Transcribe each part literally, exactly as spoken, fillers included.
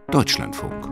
Deutschlandfunk.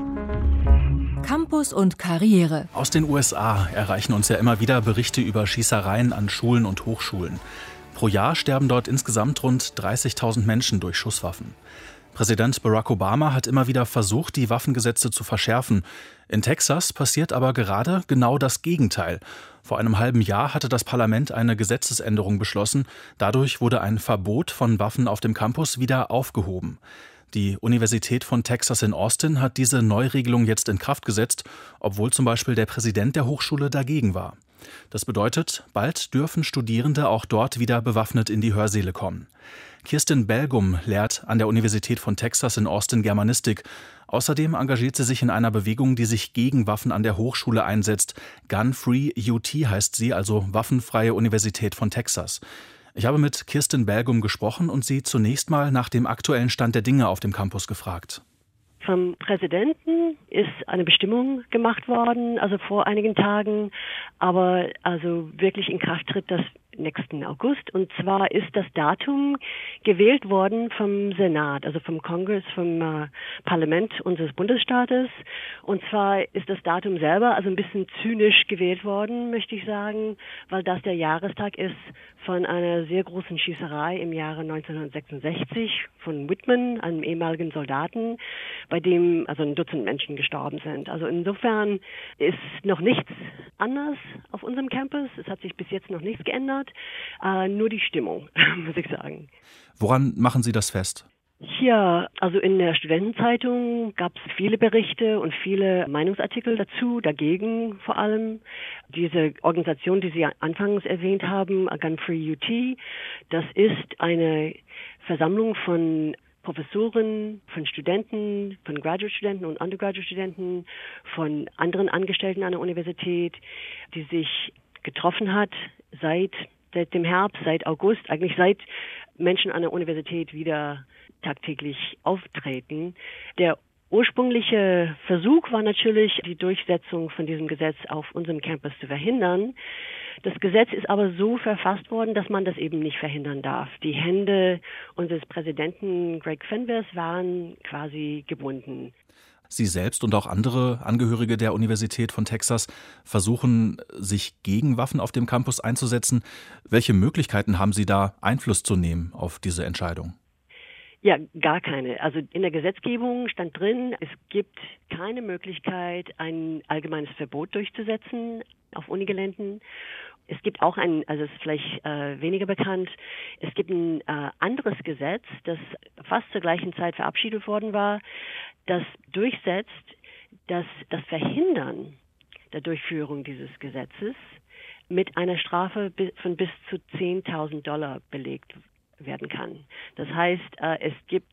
Campus und Karriere. Aus den U S A erreichen uns ja immer wieder Berichte über Schießereien an Schulen und Hochschulen. Pro Jahr sterben dort insgesamt rund dreißigtausend Menschen durch Schusswaffen. Präsident Barack Obama hat immer wieder versucht, die Waffengesetze zu verschärfen. In Texas passiert aber gerade genau das Gegenteil. Vor einem halben Jahr hatte das Parlament eine Gesetzesänderung beschlossen. Dadurch wurde ein Verbot von Waffen auf dem Campus wieder aufgehoben. Die Universität von Texas in Austin hat diese Neuregelung jetzt in Kraft gesetzt, obwohl zum Beispiel der Präsident der Hochschule dagegen war. Das bedeutet, bald dürfen Studierende auch dort wieder bewaffnet in die Hörsäle kommen. Kirsten Belgum lehrt an der Universität von Texas in Austin Germanistik. Außerdem engagiert sie sich in einer Bewegung, die sich gegen Waffen an der Hochschule einsetzt. Gun-Free U T heißt sie, also Waffenfreie Universität von Texas. Ich habe mit Kirsten Belgum gesprochen und sie zunächst mal nach dem aktuellen Stand der Dinge auf dem Campus gefragt. Vom Präsidenten ist eine Bestimmung gemacht worden, also vor einigen Tagen, aber also wirklich in Kraft tritt das nächsten August. Und zwar ist das Datum gewählt worden vom Senat, also vom Kongress, vom äh, Parlament unseres Bundesstaates. Und zwar ist das Datum selber also ein bisschen zynisch gewählt worden, möchte ich sagen, weil das der Jahrestag ist von einer sehr großen Schießerei im Jahre neunzehnhundertsechsundsechzig von Whitman, einem ehemaligen Soldaten, bei dem also ein Dutzend Menschen gestorben sind. Also insofern ist noch nichts anders auf unserem Campus. Es hat sich bis jetzt noch nichts geändert. Äh, nur die Stimmung, muss ich sagen. Woran machen Sie das fest? Hier, also in der Studentenzeitung gab es viele Berichte und viele Meinungsartikel dazu, dagegen vor allem. Diese Organisation, die Sie anfangs erwähnt haben, Gun-Free U T, das ist eine Versammlung von Professoren, von Studenten, von Graduate-Studenten und Undergraduate-Studenten, von anderen Angestellten an der Universität, die sich getroffen hat seit, seit dem Herbst, seit August, eigentlich seit Menschen an der Universität wieder tagtäglich auftreten. Der ursprüngliche Versuch war natürlich, die Durchsetzung von diesem Gesetz auf unserem Campus zu verhindern. Das Gesetz ist aber so verfasst worden, dass man das eben nicht verhindern darf. Die Hände unseres Präsidenten Greg Fenves waren quasi gebunden. Sie selbst und auch andere Angehörige der Universität von Texas versuchen, sich gegen Waffen auf dem Campus einzusetzen. Welche Möglichkeiten haben Sie da, Einfluss zu nehmen auf diese Entscheidung? Ja, gar keine. Also in der Gesetzgebung stand drin, es gibt keine Möglichkeit, ein allgemeines Verbot durchzusetzen auf Unigeländen. Es gibt auch ein, also es ist vielleicht äh, weniger bekannt, es gibt ein äh, anderes Gesetz, das fast zur gleichen Zeit verabschiedet worden war, das durchsetzt, dass das Verhindern der Durchführung dieses Gesetzes mit einer Strafe von bis zu zehntausend Dollar belegt werden kann. Das heißt, äh, es gibt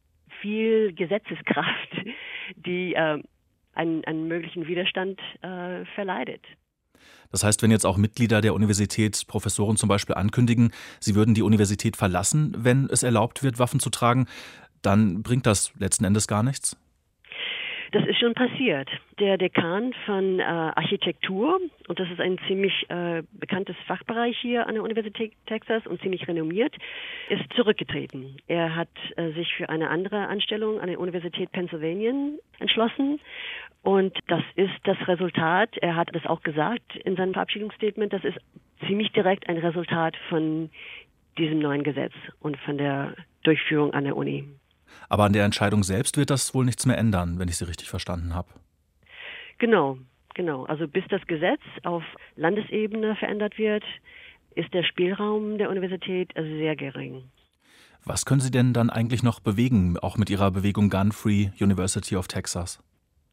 viel Gesetzeskraft, die äh, einen, einen möglichen Widerstand äh, verleidet. Das heißt, wenn jetzt auch Mitglieder der Universität, Professoren zum Beispiel ankündigen, sie würden die Universität verlassen, wenn es erlaubt wird, Waffen zu tragen, dann bringt das letzten Endes gar nichts? Das ist schon passiert. Der Dekan von äh, Architektur, und das ist ein ziemlich äh, bekanntes Fachbereich hier an der Universität Texas und ziemlich renommiert, ist zurückgetreten. Er hat äh, sich für eine andere Anstellung an der Universität Pennsylvania entschlossen. Und das ist das Resultat, er hat das auch gesagt in seinem Verabschiedungsstatement, das ist ziemlich direkt ein Resultat von diesem neuen Gesetz und von der Durchführung an der Uni. Aber an der Entscheidung selbst wird das wohl nichts mehr ändern, wenn ich Sie richtig verstanden habe. Genau, genau. Also bis das Gesetz auf Landesebene verändert wird, ist der Spielraum der Universität sehr gering. Was können Sie denn dann eigentlich noch bewegen, auch mit Ihrer Bewegung Gun-Free University of Texas?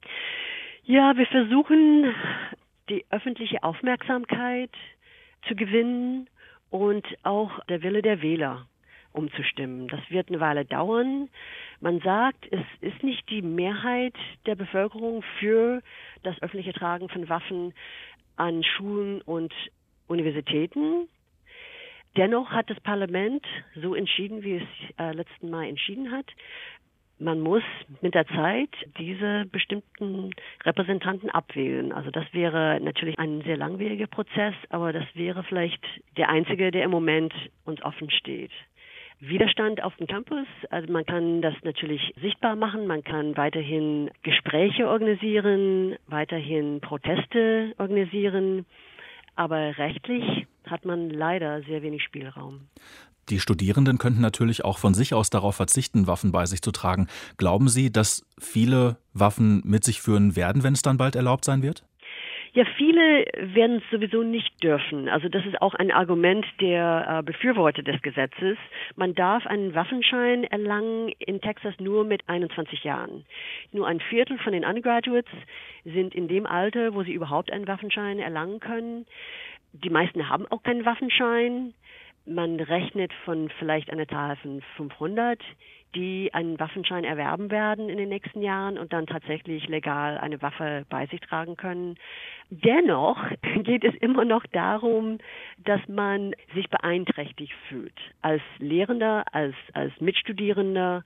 Ja, wir versuchen, die öffentliche Aufmerksamkeit zu gewinnen und auch der Wille der Wähler umzustimmen. Das wird eine Weile dauern. Man sagt, es ist nicht die Mehrheit der Bevölkerung für das öffentliche Tragen von Waffen an Schulen und Universitäten. Dennoch hat das Parlament so entschieden, wie es äh, letzten Mal entschieden hat. Man muss mit der Zeit diese bestimmten Repräsentanten abwählen. Also das wäre natürlich ein sehr langwieriger Prozess, aber das wäre vielleicht der einzige, der im Moment uns offen steht. Widerstand auf dem Campus. Also man kann das natürlich sichtbar machen, man kann weiterhin Gespräche organisieren, weiterhin Proteste organisieren, aber rechtlich hat man leider sehr wenig Spielraum. Die Studierenden könnten natürlich auch von sich aus darauf verzichten, Waffen bei sich zu tragen. Glauben Sie, dass viele Waffen mit sich führen werden, wenn es dann bald erlaubt sein wird? Ja, viele werden es sowieso nicht dürfen. Also das ist auch ein Argument der äh, Befürworter des Gesetzes. Man darf einen Waffenschein erlangen in Texas nur mit einundzwanzig Jahren. Nur ein Viertel von den Undergraduates sind in dem Alter, wo sie überhaupt einen Waffenschein erlangen können. Die meisten haben auch keinen Waffenschein. Man rechnet von vielleicht einer Zahl von fünfhundert, die einen Waffenschein erwerben werden in den nächsten Jahren und dann tatsächlich legal eine Waffe bei sich tragen können. Dennoch geht es immer noch darum, dass man sich beeinträchtigt fühlt. Als Lehrender, als, als Mitstudierender.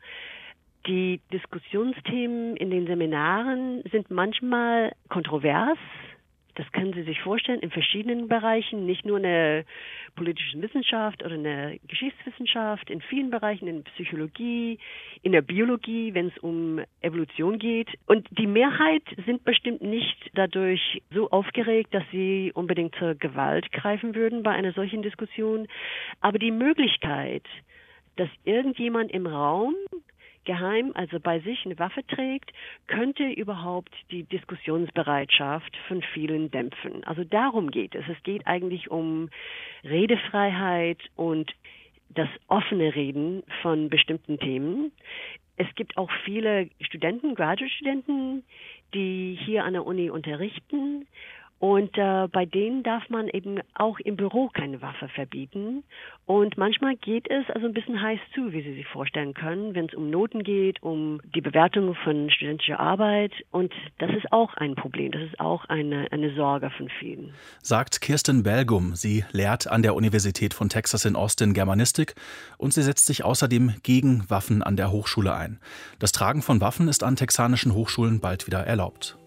Die Diskussionsthemen in den Seminaren sind manchmal kontrovers. Das können Sie sich vorstellen, in verschiedenen Bereichen, nicht nur in der politischen Wissenschaft oder in der Geschichtswissenschaft, in vielen Bereichen, in Psychologie, in der Biologie, wenn es um Evolution geht. Und die Mehrheit sind bestimmt nicht dadurch so aufgeregt, dass sie unbedingt zur Gewalt greifen würden bei einer solchen Diskussion. Aber die Möglichkeit, dass irgendjemand im Raum geheim, also bei sich eine Waffe trägt, könnte überhaupt die Diskussionsbereitschaft von vielen dämpfen. Also darum geht es. Es geht eigentlich um Redefreiheit und das offene Reden von bestimmten Themen. Es gibt auch viele Studenten, Graduate-Studenten, die hier an der Uni unterrichten. Und äh, bei denen darf man eben auch im Büro keine Waffe verbieten. Und manchmal geht es also ein bisschen heiß zu, wie Sie sich vorstellen können, wenn es um Noten geht, um die Bewertung von studentischer Arbeit. Und das ist auch ein Problem, das ist auch eine, eine Sorge von vielen. Sagt Kirsten Belgum. Sie lehrt an der Universität von Texas in Austin Germanistik und sie setzt sich außerdem gegen Waffen an der Hochschule ein. Das Tragen von Waffen ist an texanischen Hochschulen bald wieder erlaubt.